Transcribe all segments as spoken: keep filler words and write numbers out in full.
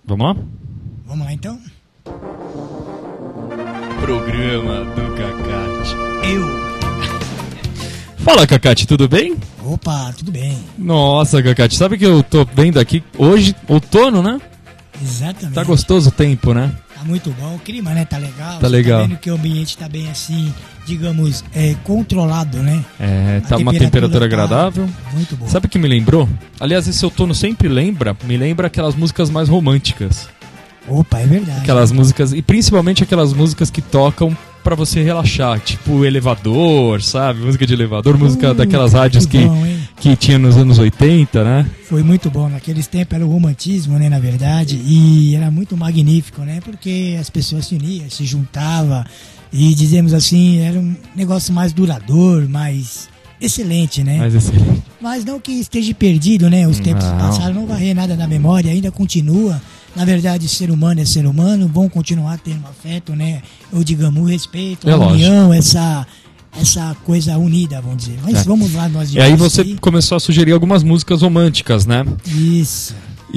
Vamos lá? Vamos lá então? Programa do Cacate. Eu. Fala, Cacate, tudo bem? Opa, tudo bem. Nossa, Cacate, sabe que eu tô vendo aqui hoje, outono, né? Exatamente. Tá gostoso o tempo, né? Tá muito bom, o clima, né? Tá legal. Tá Você legal. Tá vendo que o ambiente tá bem assim, digamos, é, controlado, né? É, A tá uma temperatura agradável. Tá muito bom. Sabe o que me lembrou? Aliás, esse outono sempre lembra, me lembra aquelas músicas mais românticas. Opa, é verdade. Aquelas músicas, e principalmente aquelas músicas que tocam pra você relaxar, tipo elevador, sabe? Música de elevador, música Uh, daquelas rádios que, bom, hein? que tinha nos anos oitenta, né? Foi muito bom. Naqueles tempos era o romantismo, né, na verdade, e era muito magnífico, né? Porque as pessoas se uniam, se juntavam e, dizemos assim, era um negócio mais duradouro, mais excelente, né? Mas excelente. Mas não que esteja perdido, né? Os tempos Não. passaram, não varrer nada na memória, ainda continua. Na verdade, ser humano é ser humano, vão continuar tendo afeto, né? Ou digamos, o respeito, É a lógico. união, essa, essa coisa unida, vamos dizer. Mas É. vamos lá, nós E aí você aí. começou a sugerir algumas músicas românticas, né? Isso.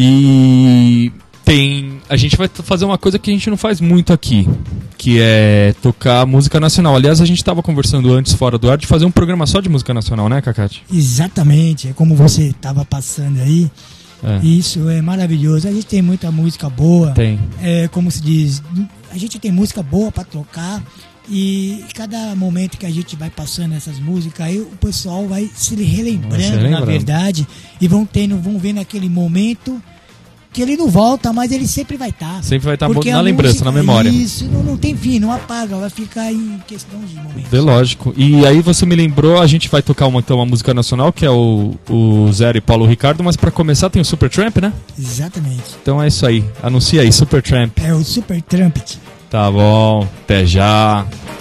E tem. A gente vai t- fazer uma coisa que a gente não faz muito aqui, que é tocar música nacional. Aliás, a gente estava conversando antes, fora do ar, de fazer um programa só de música nacional, né, Cacate? Exatamente, é como você estava passando aí. É. Isso é maravilhoso. A gente tem muita música boa. Tem. É, como se diz, a gente tem música boa para tocar e cada momento que a gente vai passando essas músicas aí o pessoal vai se relembrando, Vai se na relembrando. verdade, e vão tendo, vão ver naquele momento que ele não volta, mas ele sempre vai estar. Sempre vai estar Porque na a lembrança, música- na memória. Isso, não, não tem fim, não apaga, vai ficar em questão de momentos. É lógico. E aí você me lembrou, a gente vai tocar uma, então, uma música nacional, que é o, o Zero e Paulo Ricardo, mas pra começar tem o Supertramp, né? Exatamente. Então é isso aí. Anuncia aí, Supertramp. É o Super Trumpet. Tá bom, até já.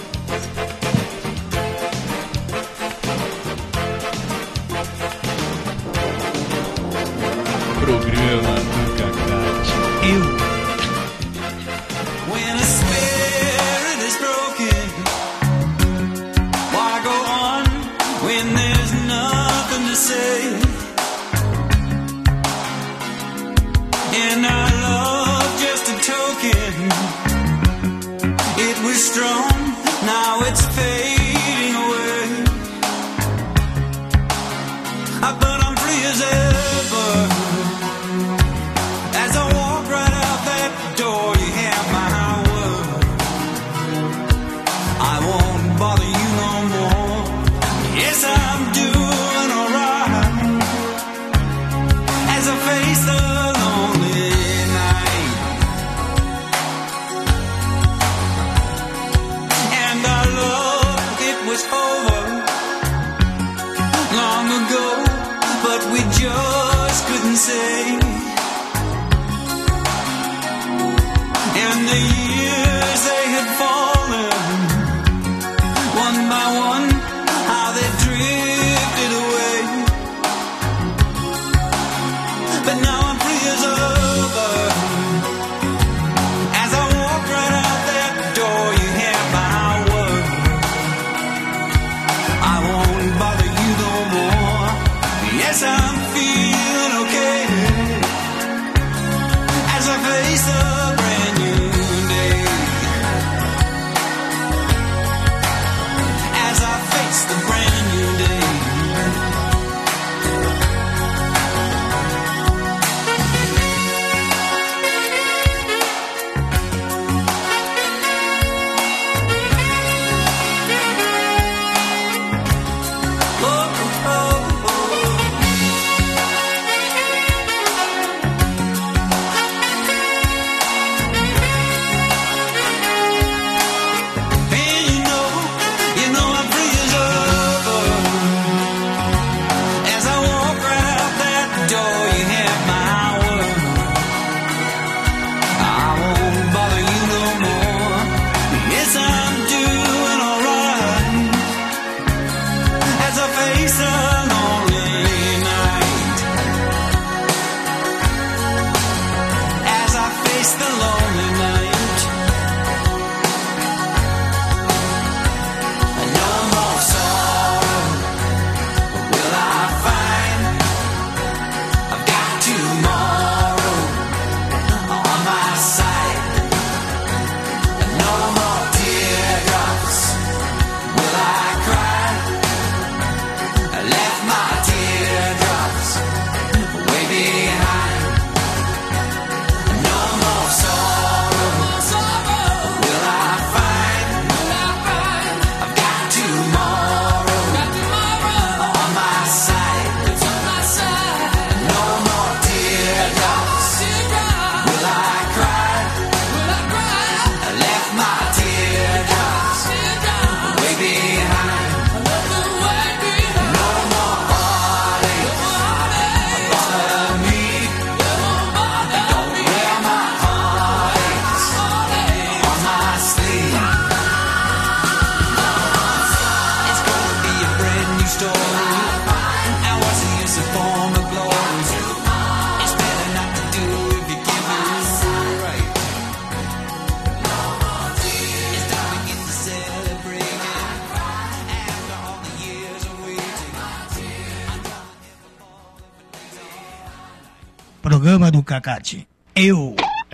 Programa do Cacate. Eu. When a spirit is broken, why go on when there's nothing to say? And our love just a token. It was strong, now it's fading away. Ah, but I'm free as ever. As I walk right out that door, you have my word. I won't bother you no more. Yes, I'm doing alright. As I face the lonely night, and our love, it was over long ago, but we just couldn't say. And the years they had fallen, one by one, how they drifted away. But now I'm free as ever. As I walk right out that door, you have my word. I won't bother you no more. Yes, I'm feeling okay as I face a brand new day. Programa do Cacate. Eu.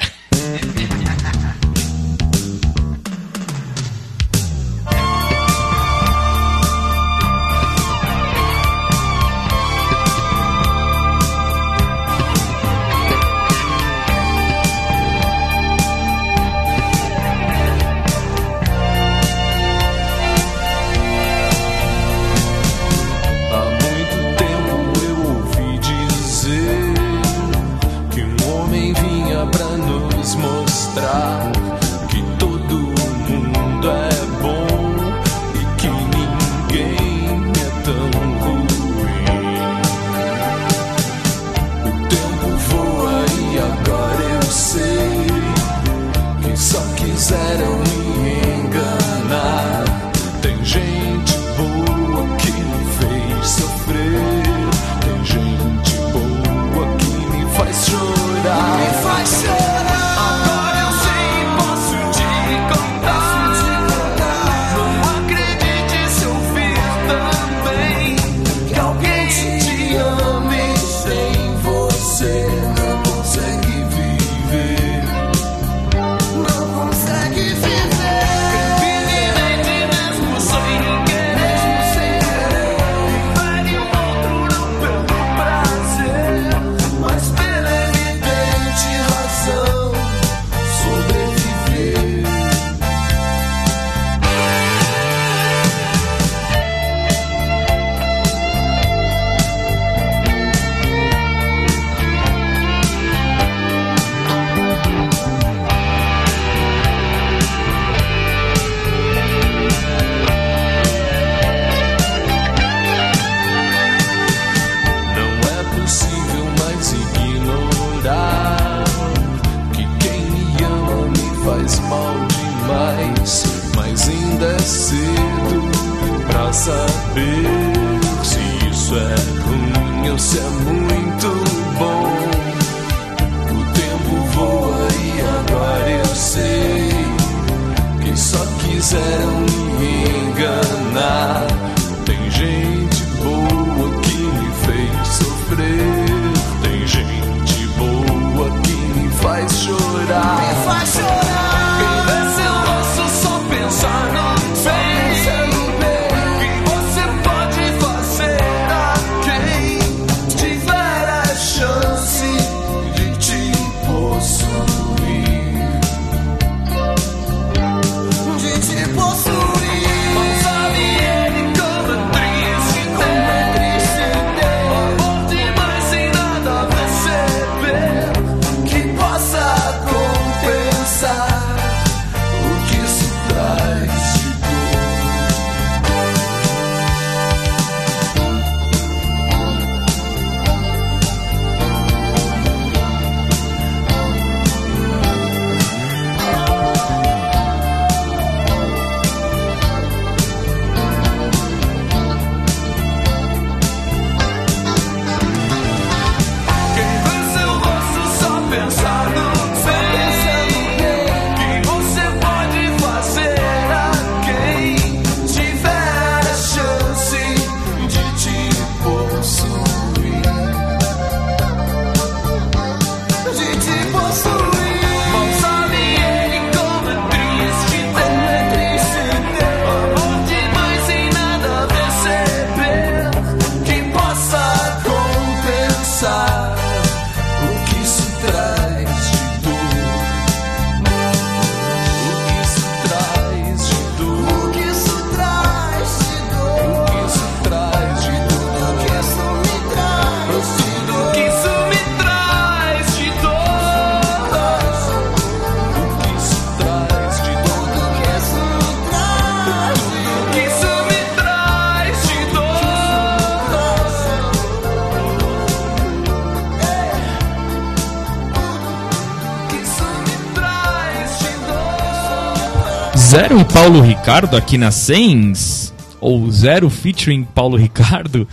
Zero e Paulo Ricardo aqui na Sens, ou Zero featuring Paulo Ricardo,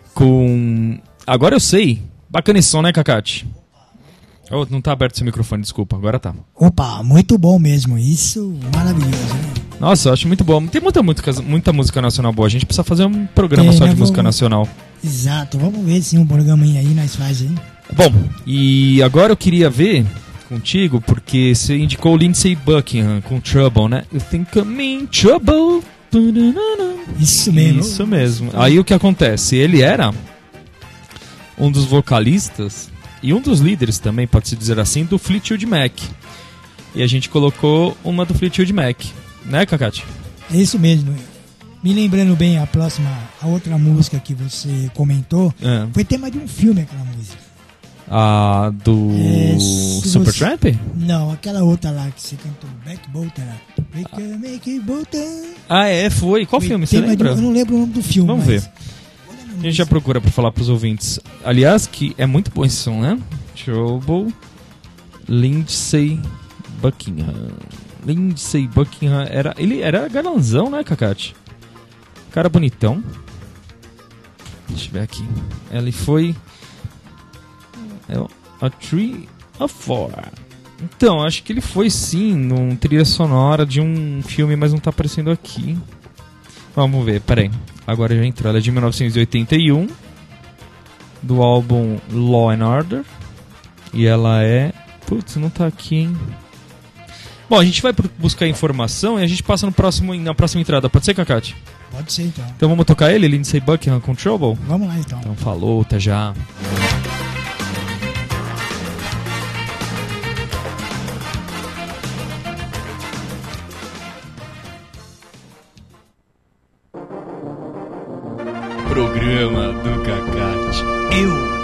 com... Agora eu sei. Bacana esse som, né, Cacate? Oh, não tá aberto seu microfone, desculpa, agora tá. Opa, muito bom mesmo, isso maravilhoso, né? Nossa, eu acho muito bom. Tem muita, muita, muita música nacional boa, a gente precisa fazer um programa Tem, só né? de música Vamos- nacional. Exato, vamos ver se um programinha aí nós faz aí. Bom, e agora eu queria ver contigo, porque você indicou o Lindsey Buckingham com Trouble, né? You think I'm in trouble. Isso mesmo. Isso mesmo. Aí o que acontece? Ele era um dos vocalistas e um dos líderes também, pode-se dizer assim, do Fleetwood Mac. E a gente colocou uma do Fleetwood Mac, né, Cacate? É isso mesmo. Me lembrando bem, a próxima, a outra música que você comentou, É. foi tema de um filme aquela música. A do É, se Supertramp? você- Não, aquela outra lá que você cantou, Back Bolter. Make a, make a Bolter. Ah, é, foi. Qual Foi filme, você tema de- lembra? eu não lembro o nome do filme. Vamos mas- ver. A gente já procura pra falar pros ouvintes. Aliás, que é muito bom esse som, né? Trouble, Lindsey Buckingham. Lindsey Buckingham era... Ele era galanzão, né, Cacate? Cara bonitão. Deixa eu ver aqui. Ele foi... É o- A Tree of Four. Então, acho que ele foi sim num trilha sonora de um filme, mas não tá aparecendo aqui. Vamos ver, peraí. Agora já entrou. Ela é de mil novecentos e oitenta e um, do álbum Law and Order. E ela é... Putz, não tá aqui, hein? Bom, a gente vai pro- buscar informação e a gente passa no próximo, na próxima entrada. Pode ser, Cacate? Pode ser então. Então vamos tocar ele, Lindsey Buckingham com Trouble? Vamos lá então. Então falou, até já. Programa do Cacate. Eu.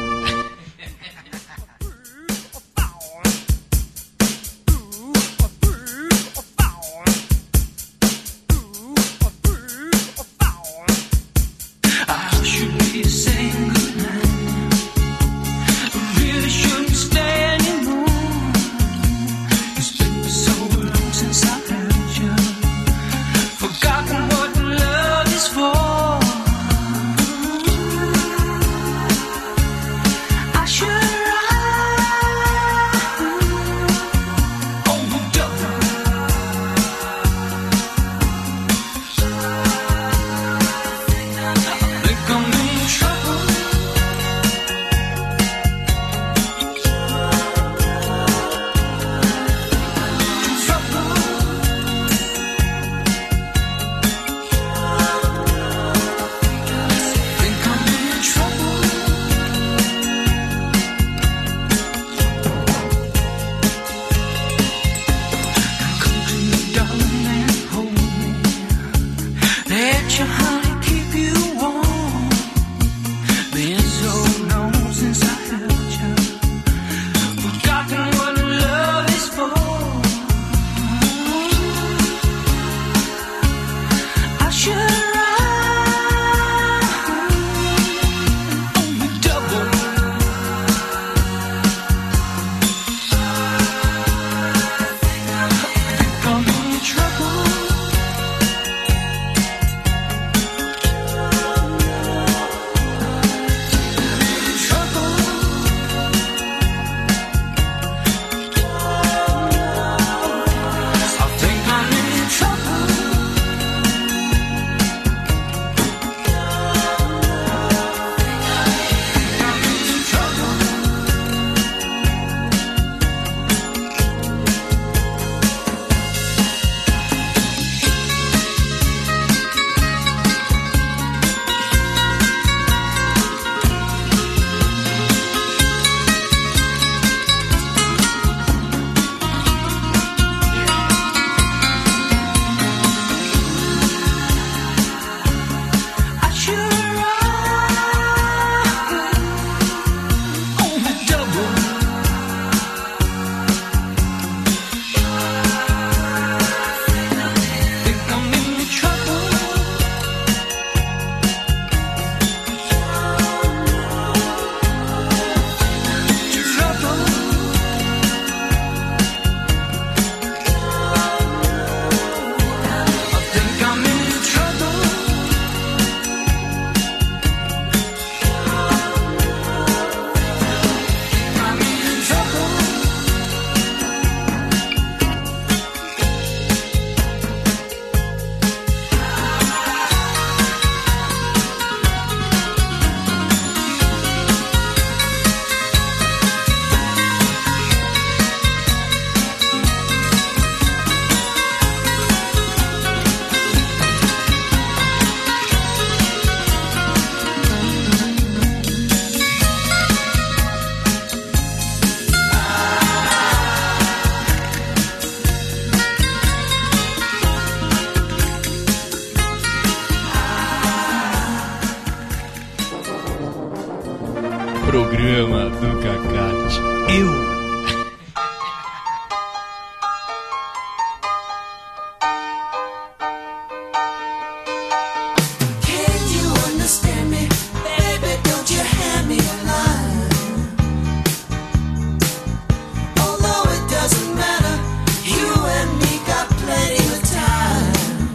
I should be saying goodnight. I really shouldn't stay anymore. It's been so long since I had you. Forgotten what love is for. programa do Cacate. Eu. Can you understand me? Baby, don't you hand me a line. Although it doesn't matter, you and me got plenty of time.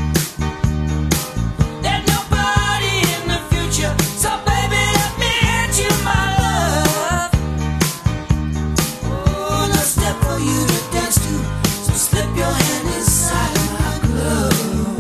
There's nobody in the future, so baby, let me hit you, my love. Oh, no step for you to dance to, so slip your hand inside of my glove.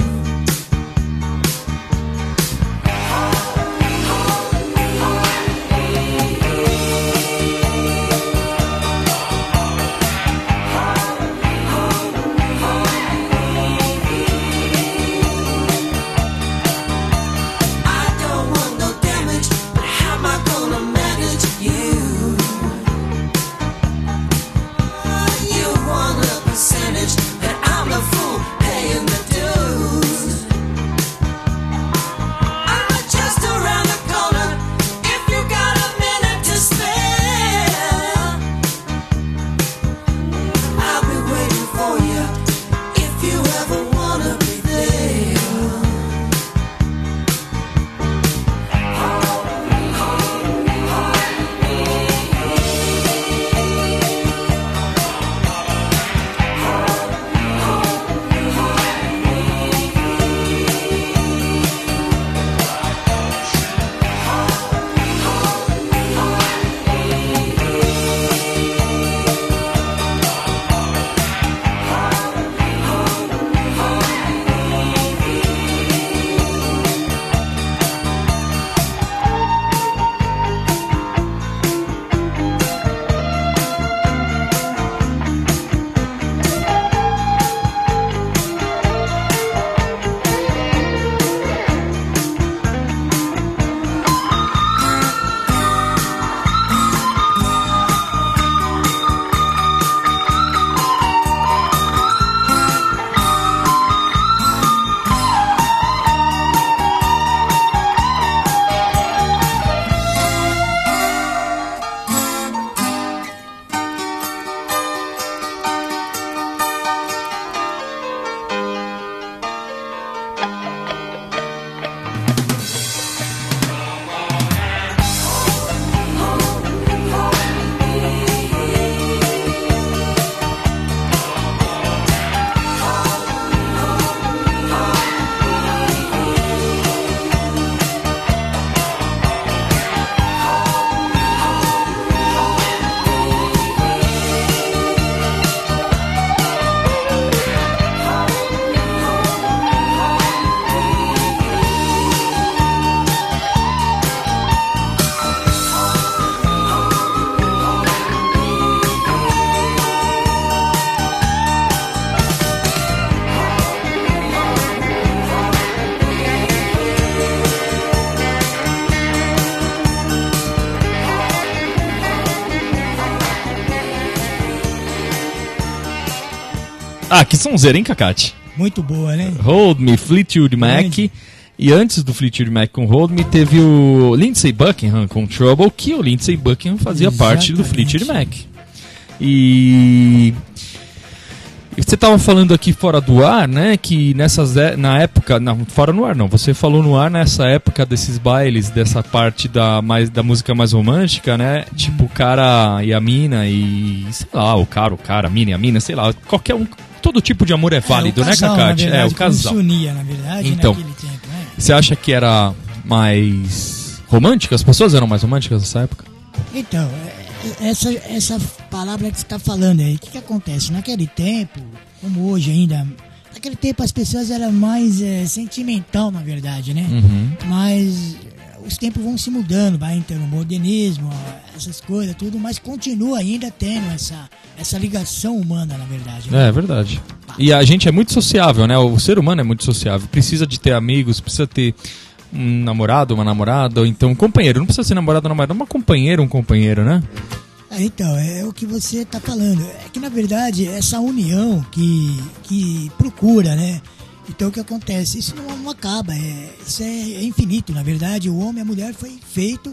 I don't want no damage, but how am I gonna manage you? You want a percentage, and I'm the fool paying the dues. I'm just around the corner if you got a minute to spare. I'll be waiting for you if you ever wanna be there. Ah, que sonzeira, hein, Cacate? Muito boa, né? Hold Me, Fleetwood Mac. Grande. E antes do Fleetwood Mac com Hold Me, teve o Lindsey Buckingham com Trouble, que o Lindsey Buckingham fazia parte do Exatamente. Fleetwood Mac. E... e você estava falando aqui fora do ar, né, que nessas é- na época, não, fora no ar não, você falou no ar nessa época desses bailes, dessa parte da, mais, da música mais romântica, né, tipo o cara e a mina e, sei lá, o cara, o cara, a mina e a mina, sei lá, qualquer um, todo tipo de amor é válido, É, o casal, né, Cacate? na verdade, É, o casal. como se unia, na verdade, Então. naquele tempo, né? Você acha que era mais romântica? As pessoas eram mais românticas nessa época? Então, é- essa, essa palavra que você está falando aí, o que, que acontece? Naquele tempo, como hoje ainda, naquele tempo as pessoas eram mais é, sentimental, na verdade, né? Uhum. Mas é, os tempos vão se mudando, vai entrando o modernismo, essas coisas, tudo, mas continua ainda tendo essa, essa ligação humana, na verdade. né? É, é verdade. E a gente é muito sociável, né? O ser humano é muito sociável. Precisa de ter amigos, precisa ter um namorado, uma namorada, ou então um companheiro. Não precisa ser namorado ou namorada, uma companheira, um companheiro, né? É, então, é o que você está falando. É que, na verdade, essa união que, que procura, né? Então, o que acontece? Isso não, não acaba. É, isso é, é infinito, na verdade. O homem e a mulher foi feito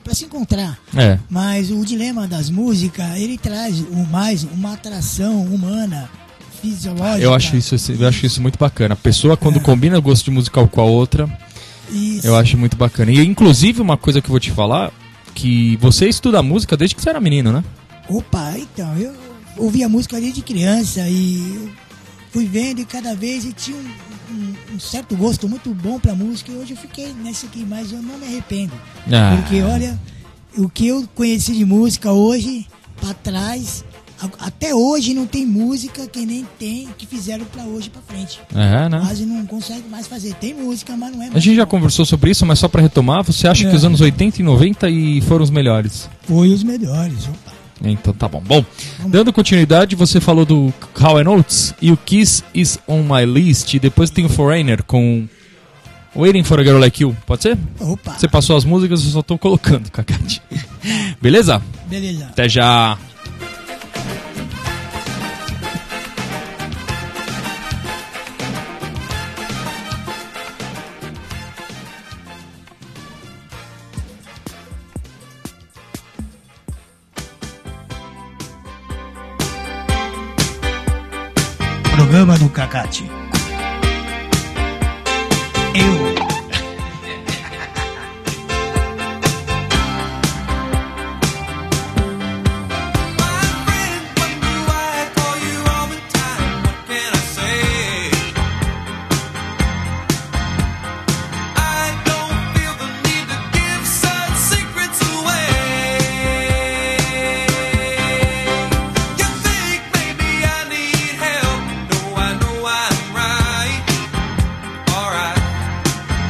para se encontrar. É. Mas o dilema das músicas, ele traz o mais uma atração humana, fisiológica. Eu acho isso, eu acho isso muito bacana. A pessoa, quando É. combina o gosto de musical com a outra, Isso. eu acho muito bacana. E, inclusive, uma coisa que eu vou te falar, que você estuda música desde que você era menino, né? Opa, então, eu ouvia música desde criança e eu fui vendo e cada vez eu tinha um, um- um certo gosto muito bom pra música e hoje eu fiquei nessa aqui, mas eu não me arrependo. Ah. Porque, olha, o que eu conheci de música hoje, pra trás, a- até hoje não tem música que nem tem, que fizeram pra hoje pra frente. É, né? Quase não consegue mais fazer. Tem música, mas não é mais. A gente já igual. conversou sobre isso, mas só pra retomar, você acha É. que os anos oitenta e noventa e foram os melhores? Foi os melhores, opa. Então tá bom. Bom, dando continuidade, você falou do Hall and Oates e o Kiss Is On My List. E depois tem o Foreigner com Waiting For A Girl Like You. Pode ser? Opa, Você passou as músicas, eu só tô colocando, Cacate. Beleza? beleza. Até já. Programa do Cacate. Eu. Alright.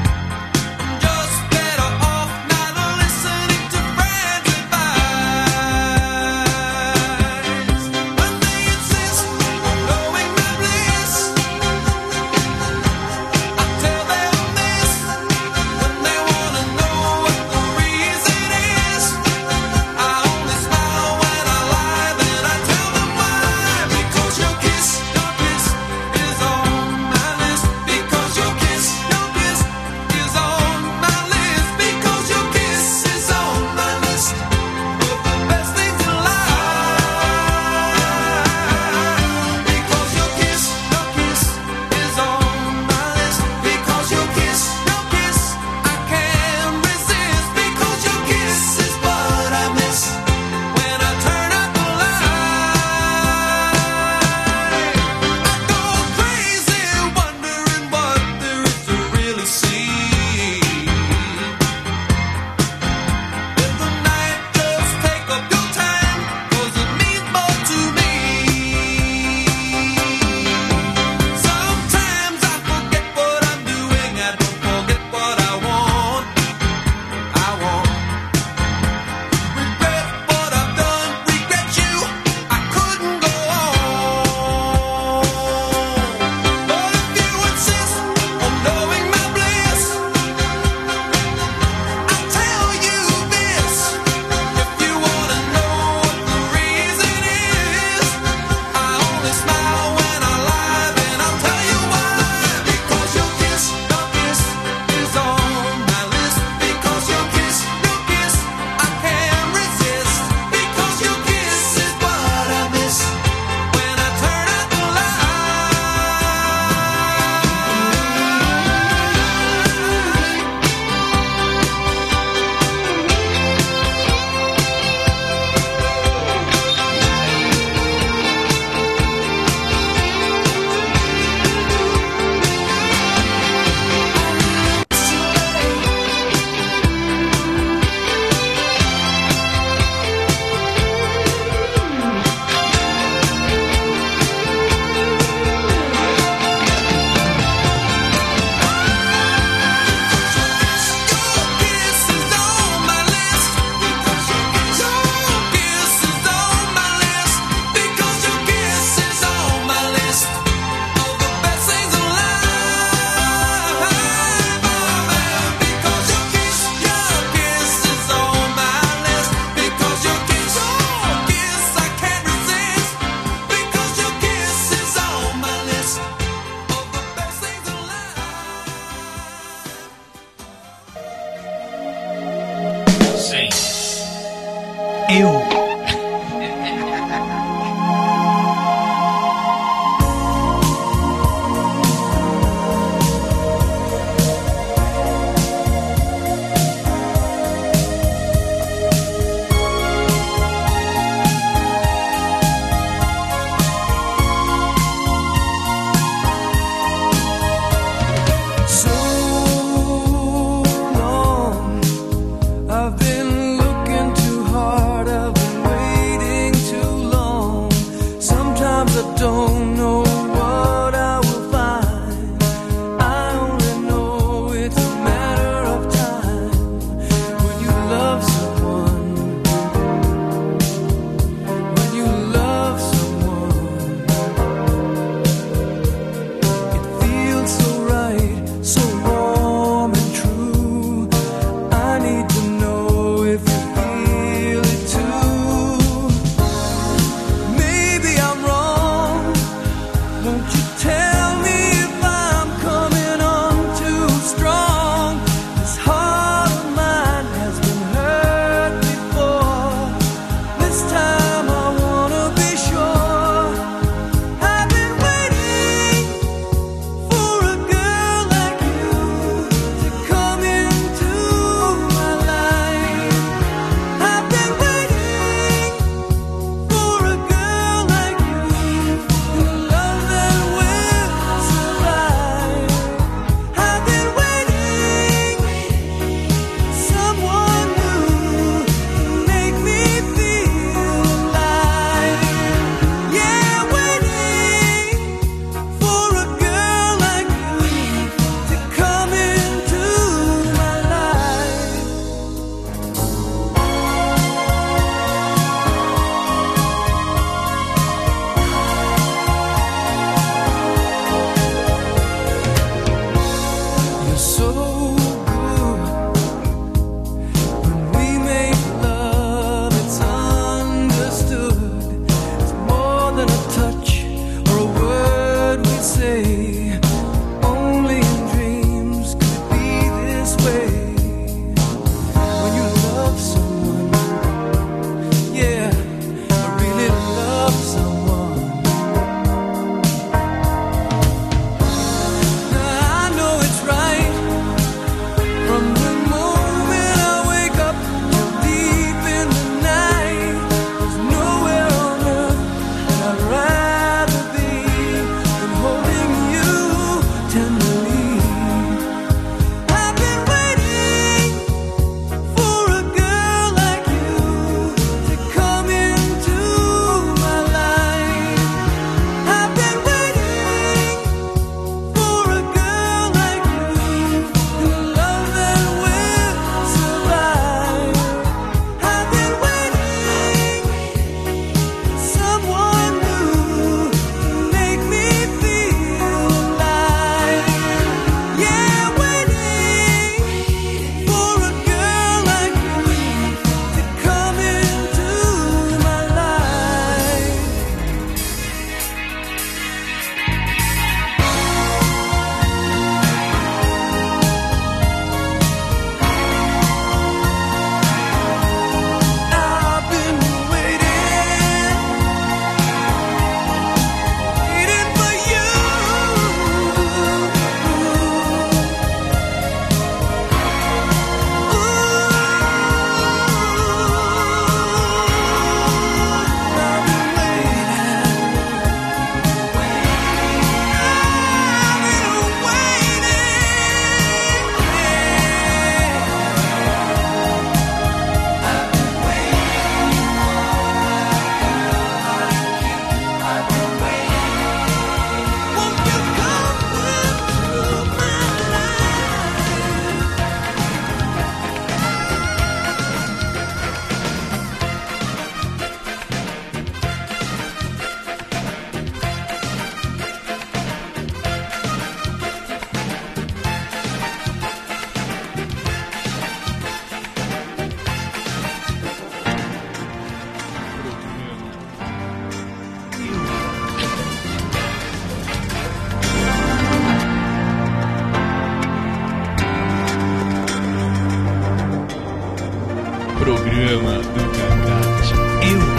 programa do Cacate. Eu.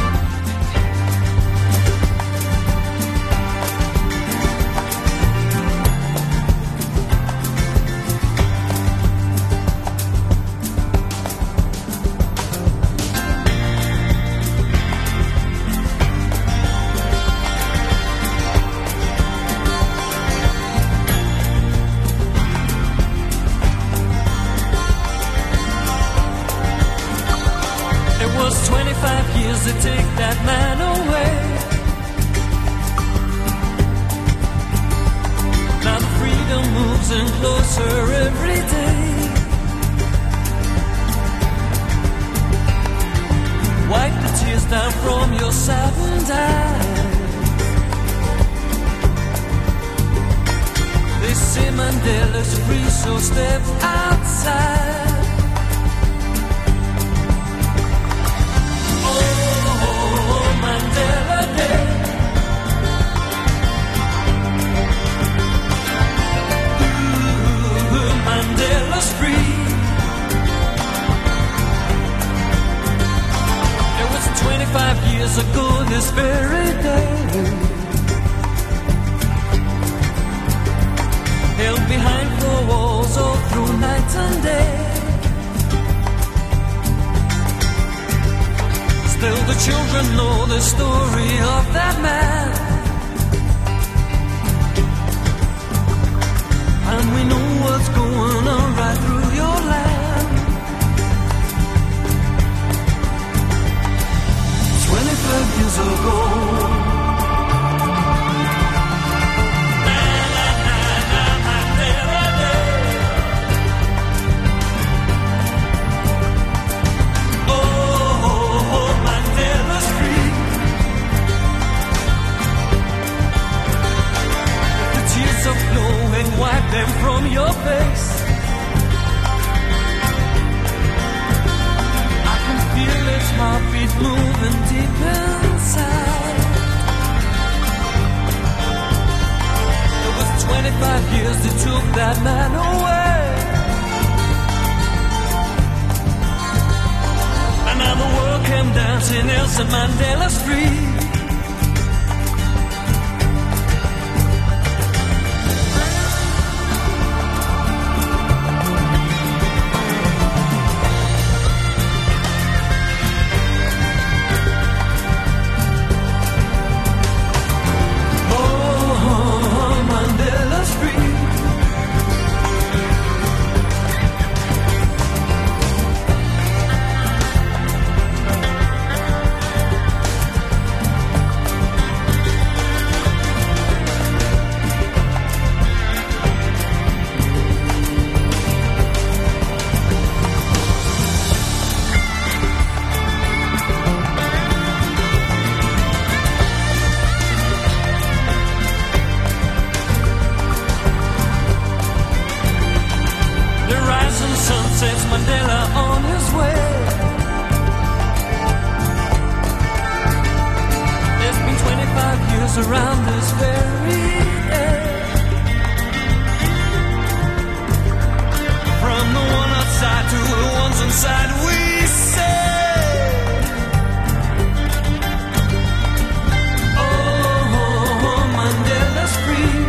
To take that man away. Now the freedom moves in closer every day. Wipe the tears down from your saddened eyes. They say Mandela's free, so step outside. Mandela Day. Ooh, Mandela's free. It was twenty-five years ago this very day. Held behind four walls all through night and day. Still the children know the story of that man. And we know what's going on right through your land. Twenty-five years ago. Wipe them from your face. I can feel its heartbeat moving deep inside. It was twenty-five years that took that man away. And now the world came dancing Nelson Mandela's free. Sets Mandela on his way. It's been twenty-five years around this very day. From the one outside to the ones inside, we say, oh, Mandela's free.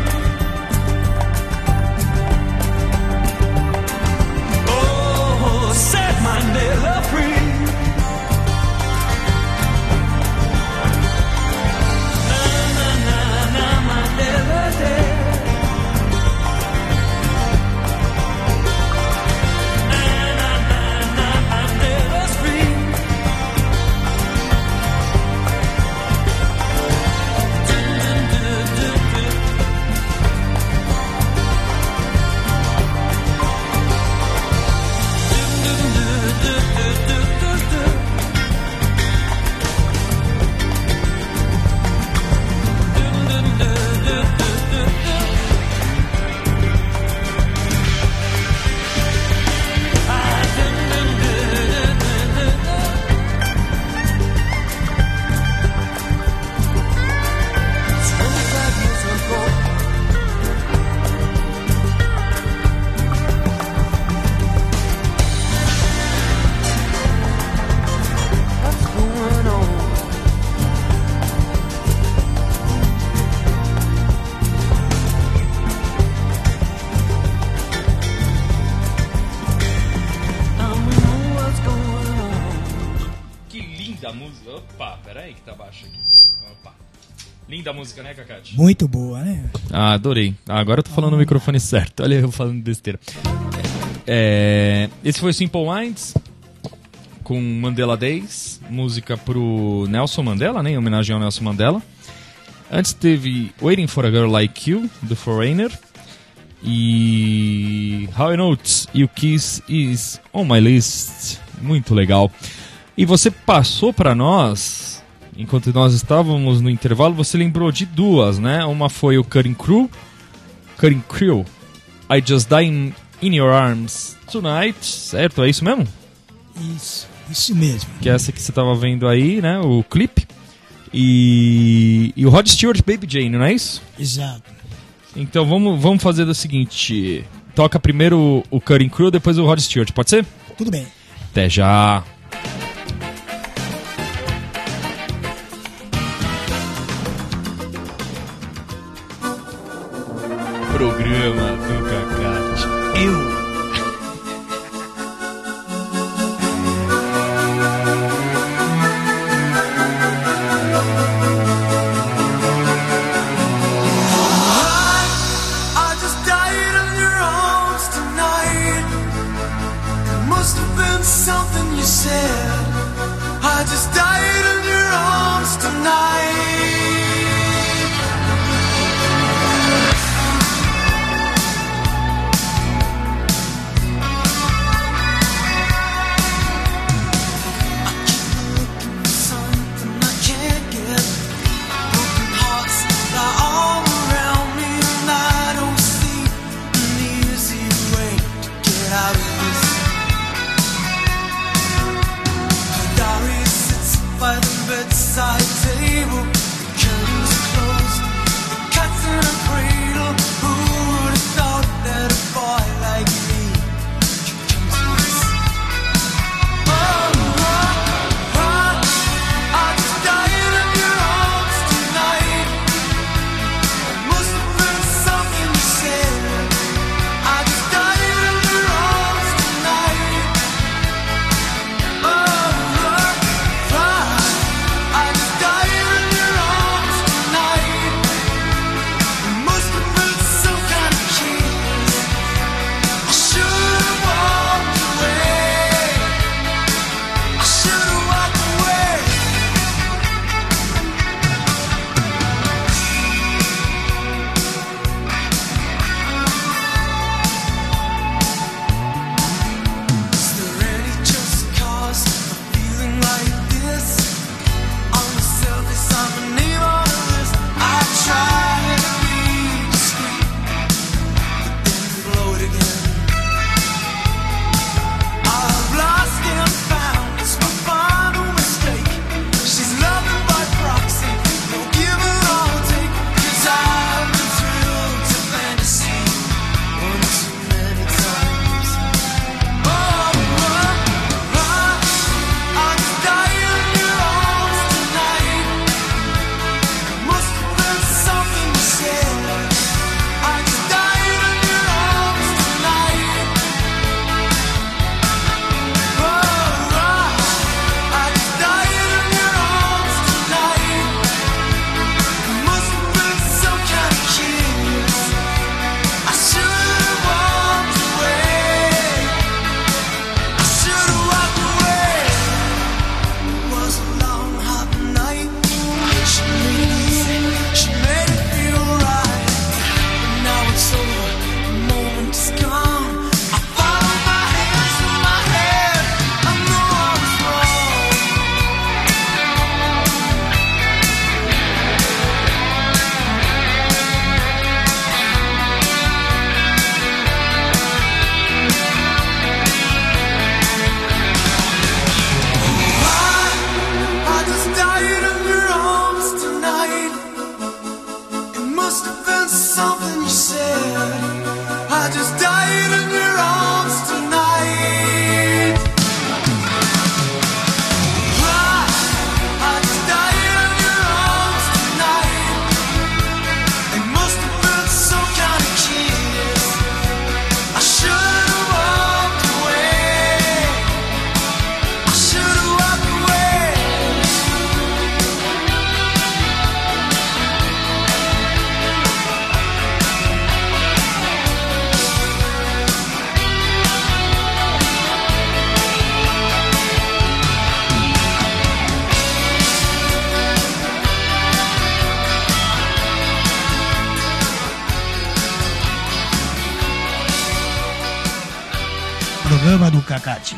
Set Mandela free. Na na na na Mandela. Linda a música, né, Cacate? Muito boa, né? Ah, adorei. Ah, agora eu tô falando no microfone certo. Olha eu falando besteira. É, esse foi Simple Minds com Mandela Days, música pro Nelson Mandela, né, em homenagem ao Nelson Mandela. Antes teve Waiting for a Girl Like You, do Foreigner. E How I Know You Kiss Is On My List. Muito legal. E você passou pra nós, enquanto nós estávamos no intervalo, você lembrou de duas, né? Uma foi o Cutting Crew, Cutting Crew, I Just Die in, in Your Arms Tonight, certo? É isso mesmo? Isso, isso mesmo. Que é essa que você estava vendo aí, né? O clipe. E, e o Rod Stewart, Baby Jane, não é isso? Exato. Então vamos, vamos fazer o seguinte: toca primeiro o Cutting Crew, depois o Rod Stewart, pode ser? Tudo bem. Até já! Programa do Cacate. Eu. I just died in your arms tonight. It must have been something you said. I just died in your arms tonight. programa do Cacate.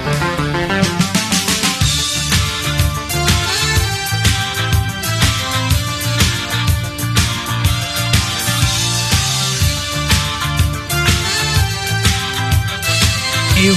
Eu.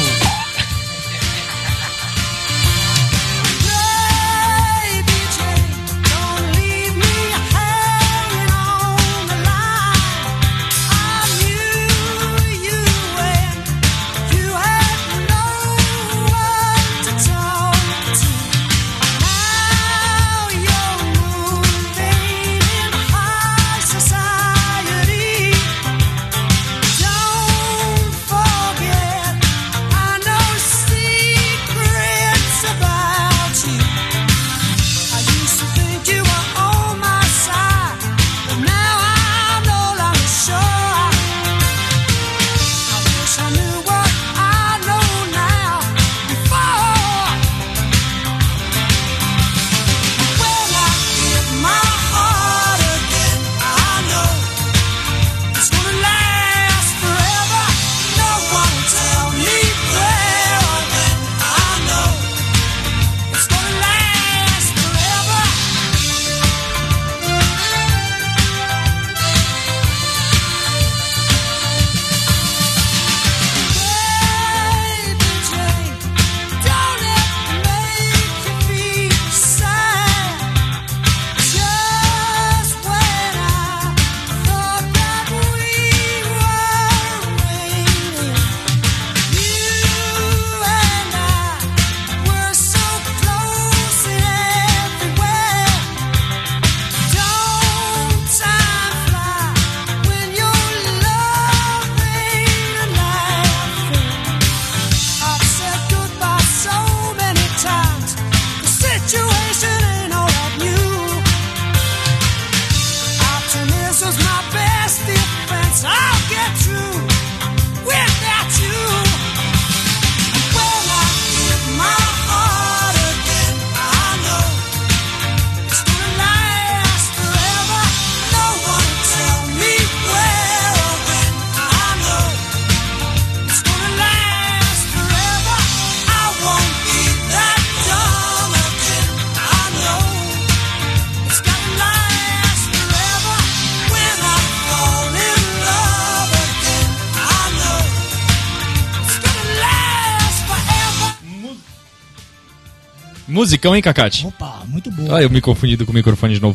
Musicão, hein, Cacate? Opa, muito bom. Ah, eu me confundi com o microfone de novo.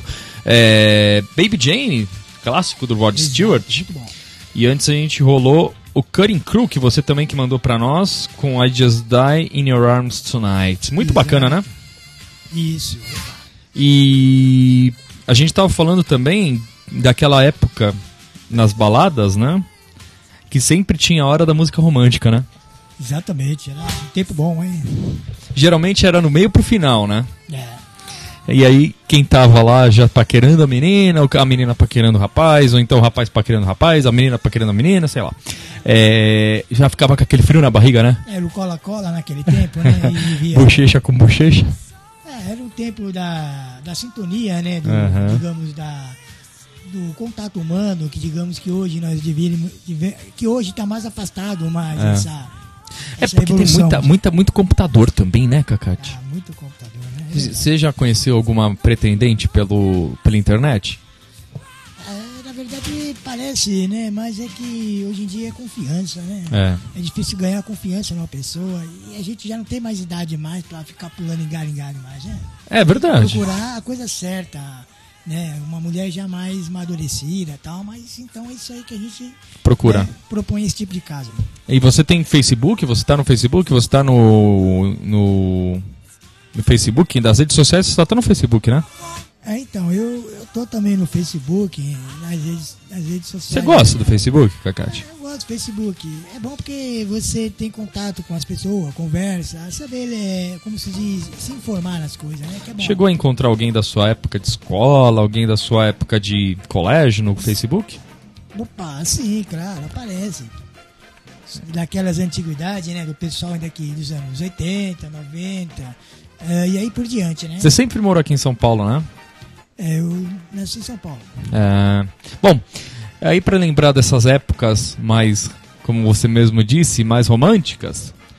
É, Baby Jane, clássico do Rod Stewart. Muito bom. E antes a gente rolou o Cutting Crew, que você também que mandou pra nós, com I Just Die in Your Arms Tonight. Muito Exato. bacana, né? Isso. E a gente tava falando também daquela época nas baladas, né? Que sempre tinha a hora da música romântica, né? Exatamente, era um tempo bom, hein? Geralmente era no meio pro final, né? É. E aí, quem tava lá já paquerando a menina, ou a menina paquerando o rapaz, ou então o rapaz paquerando o rapaz, a menina paquerando a menina, sei lá. É, já ficava com aquele frio na barriga, né? Era o cola-cola naquele tempo, né? E via... Bochecha com bochecha. É, era um tempo da, da sintonia, né? Do, Uhum. Digamos, da, do contato humano, que digamos que hoje nós deveríamos... deve- que hoje está mais afastado, mais É. essa, É essa porque tem evolução. muita, muita, muito computador também, né, Cacate? Ah, muito computador, né? Você já conheceu alguma pretendente pelo, pela internet? É, na verdade, parece, né? Mas é que hoje em dia é confiança, né? É. É difícil ganhar confiança numa pessoa e a gente já não tem mais idade mais pra ficar pulando em galho em galho mais, né? É verdade. Procurar a coisa certa, né? Uma mulher já mais amadurecida e tal, mas então é isso aí que a gente Procura. né, propõe esse tipo de caso. E você tem Facebook? Você tá no Facebook? Você tá no, no, no Facebook? Das redes sociais você só tá no Facebook, né? É, então, eu, eu tô também no Facebook, nas redes, nas redes sociais. Você gosta do Facebook, Cacate? Eu gosto do Facebook. É bom porque você tem contato com as pessoas, conversa, saber, é, como se diz, se informar nas coisas, né? Que é bom. Chegou a encontrar alguém da sua época de escola, alguém da sua época de colégio no Facebook? Opa, sim, claro, aparece. Daquelas antiguidades, né? Do pessoal ainda aqui dos anos oitenta, noventa, eh, e aí por diante, né? Você sempre morou aqui em São Paulo, né? É, eu nasci em São Paulo. É... Bom, aí pra lembrar dessas épocas mais, como você mesmo disse, mais românticas,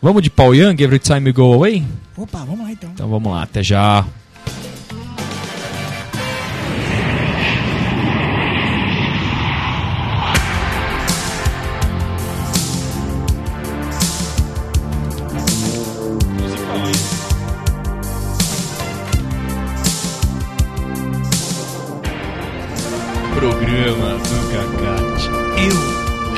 Vamos de Paul Young, Every Time You Go Away? Opa, vamos lá então. Então vamos lá, até já. Programa do Cacate. Eu.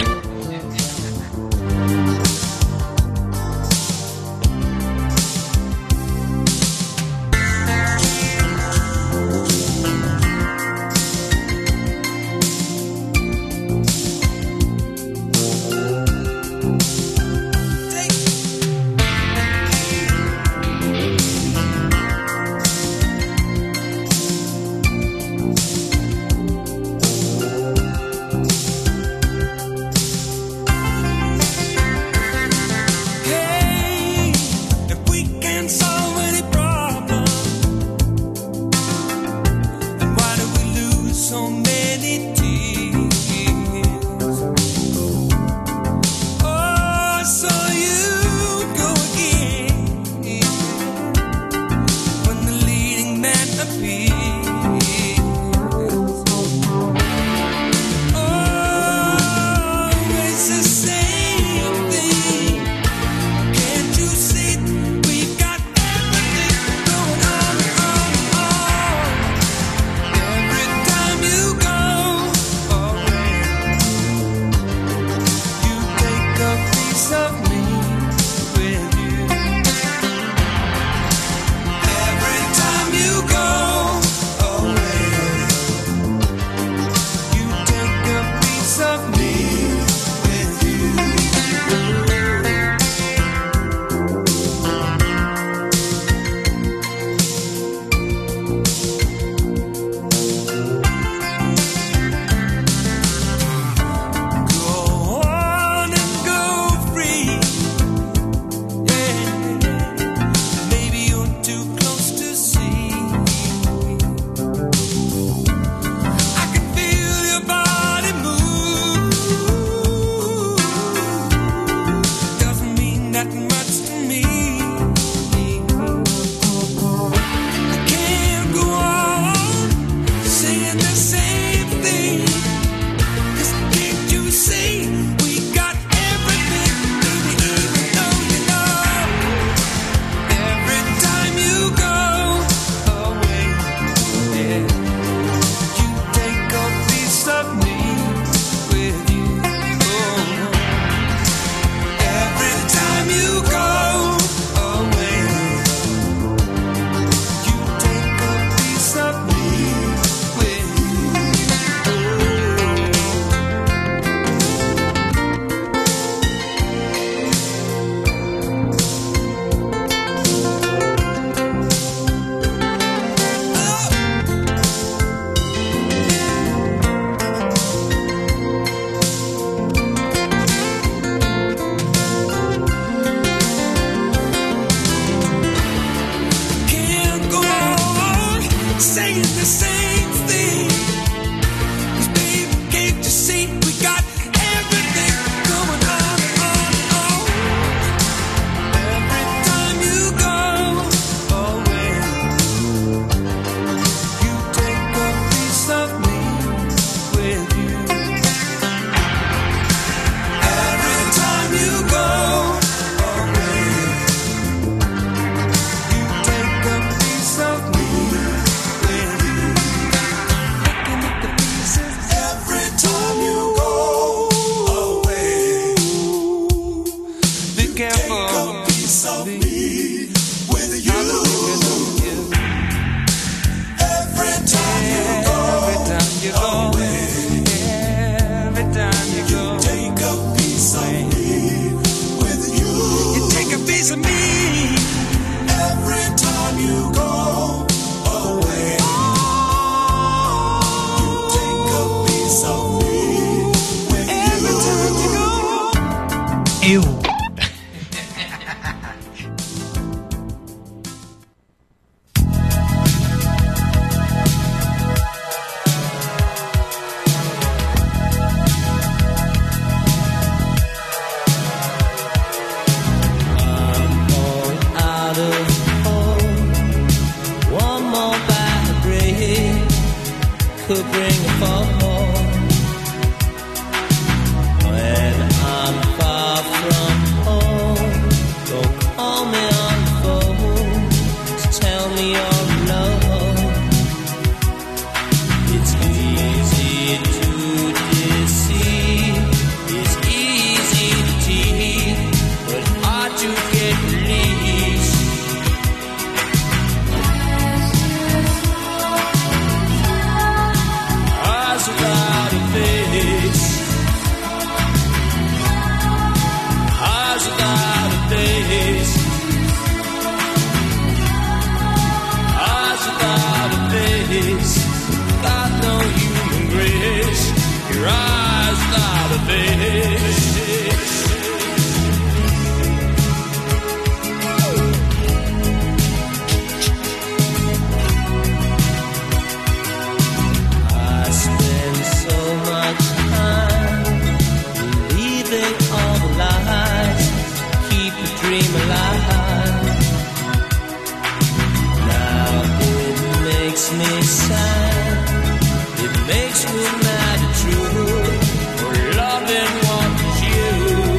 Eu. could bring a fall. When I'm far from home, don't call me on the phone to tell me you're alone. It's easy to deceive, it's easy to tease, but hard to get release. Eyes without a face, eyes without a face, eyes without a face, got no human grace, your eyes without a face. I spend so much time believing all the lies, keep the dream alive. Now it makes me sad, it makes me mad at you, for loving what is you.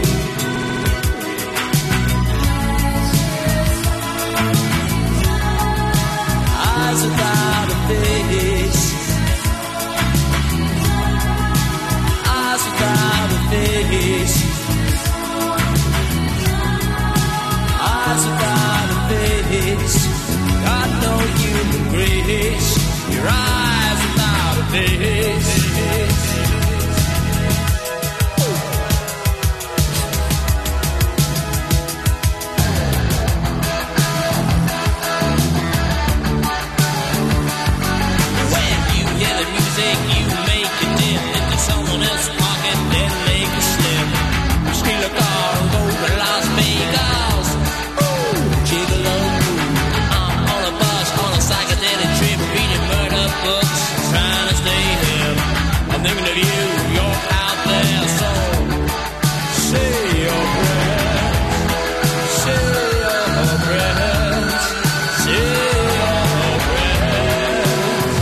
Eyes without a face, eyes without a face, eyes without a face, got no human grace, your eyes without a face. When you hear the music, you make it dim into someone else's pocket, then make a slip. Steal a car and go to Las Vegas. Ooh, gigolo. I'm on a bus on a psychedelic trip, reading murder books, trying to stay hip. I'm thinking of you, you're out there, so say your prayers, say your prayers, say your prayers.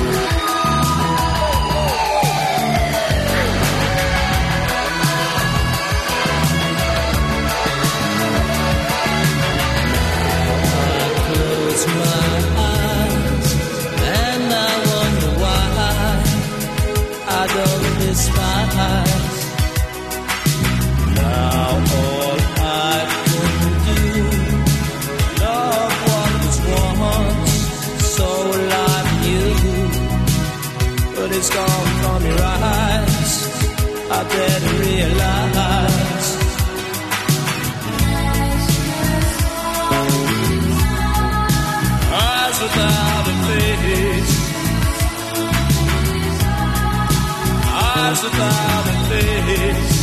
Close my eyes and I wonder why I don't despise. Now all I can do, love what was once so like you, but it's gone from your eyes, I better realize. Eyes without a face, eyes without a face,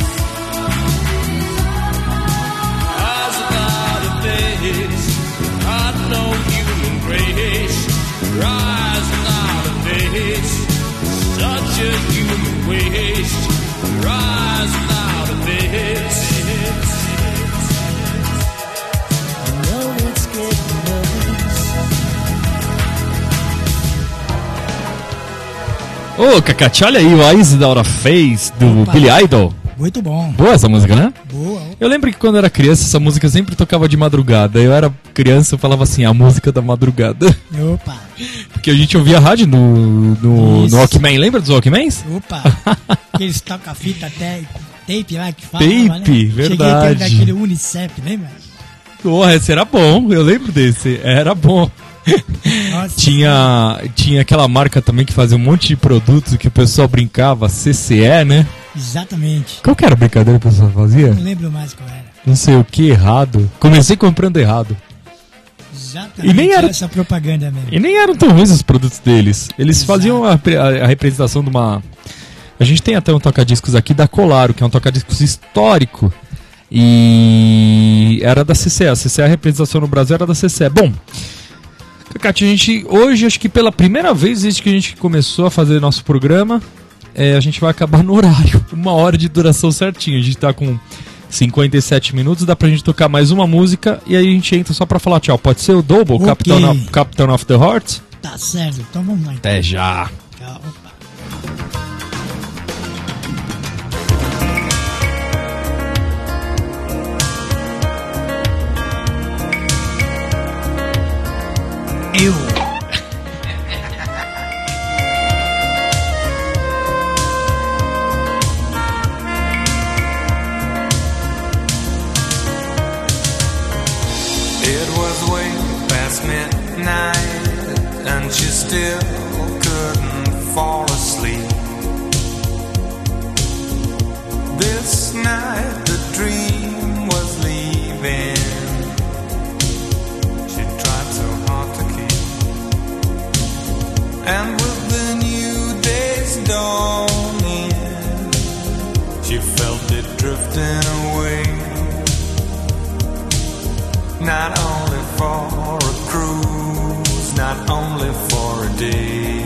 eyes without a face, got no human grace, your eyes without a face, such a human waste, your eyes without a face. I know it's getting nervous. Ô, Cacate, olha aí o Eyes Without a Face do Opa. Billy Idol. Muito bom. Boa essa música, né? Boa. Eu lembro que quando eu era criança, essa música sempre tocava de madrugada. Eu era criança, eu falava assim, a música da madrugada. Opa. Porque a gente ouvia rádio no, no, Isso. no Walkman. Lembra dos Walkmans? Opa. Aqueles toca-fita até tape lá que fala. Tape, né? Cheguei a verdade. ter daquele Unicef, lembra? Porra, esse era bom, eu lembro desse. Era bom. Nossa. Tinha, tinha aquela marca também que fazia um monte de produtos que o pessoal brincava, C C E, né? Exatamente. Qual que era a brincadeira que o pessoal fazia? Não lembro mais qual era. Não sei o que, errado. Comecei comprando errado. Exatamente. E nem era- essa propaganda mesmo. E nem eram tão ruins os produtos deles. Eles Exato. faziam a, a- a representação de uma... A gente tem até um toca-discos aqui da Colaro, que é um toca-discos histórico. E era da C C E. A C C E, a representação no Brasil era da C C E. Bom, Cacate, a gente hoje, acho que pela primeira vez desde que a gente começou a fazer nosso programa, é, a gente vai acabar no horário. Uma hora de duração certinho. A gente tá com cinquenta e sete minutos, dá pra gente tocar mais uma música e aí a gente entra só pra falar tchau. Pode ser o Double, Ok. Captain of, Captain of the Heart? Tá certo, então vamos lá. Então. Até já. Tchau. Opa. Eu. It was way past midnight, and she still couldn't fall asleep. This night the dream was leaving. She tried so hard to keep. And with the new day's dawning, she felt it drifting away. Not only for a cruise, not only for a day.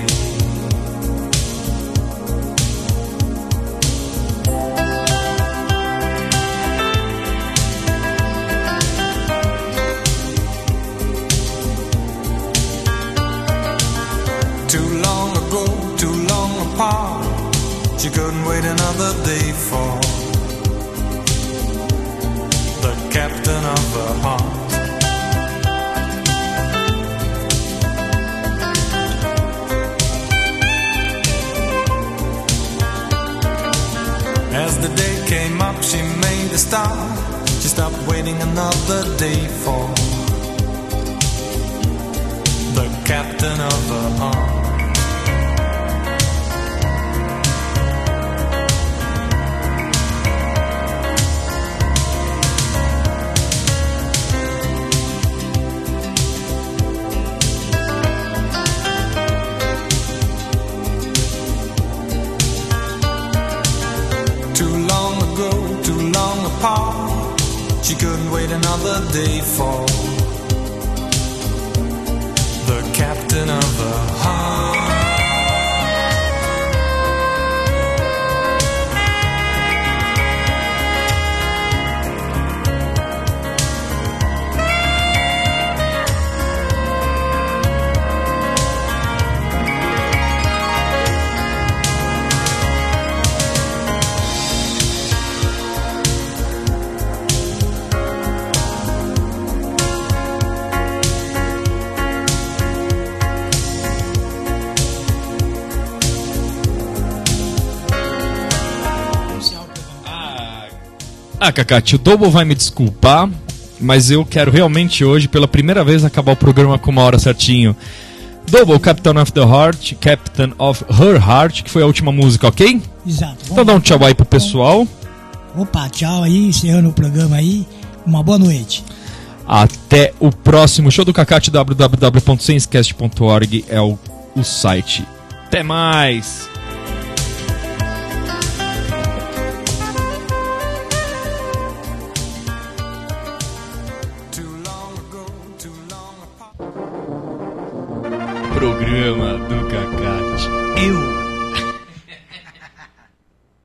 Too long ago, too long apart, she couldn't wait another day for the captain of her heart. As the day came up, she made a start. She stopped waiting another day for the captain of her heart. She couldn't wait another day for the captain of her heart. Ah, Cacate, o Double vai me desculpar, mas eu quero realmente hoje, pela primeira vez, acabar o programa com uma hora certinho. Double, Captain of the Heart, Captain of Her Heart, que foi a última música, ok? Exato. Então dá um tchau aí pro pessoal. Opa, tchau aí, encerrando o programa aí. Uma boa noite. Até o próximo show do Cacate, w w w ponto sensecast ponto org é o, o site. Até mais! Programa do Cacate. Eu.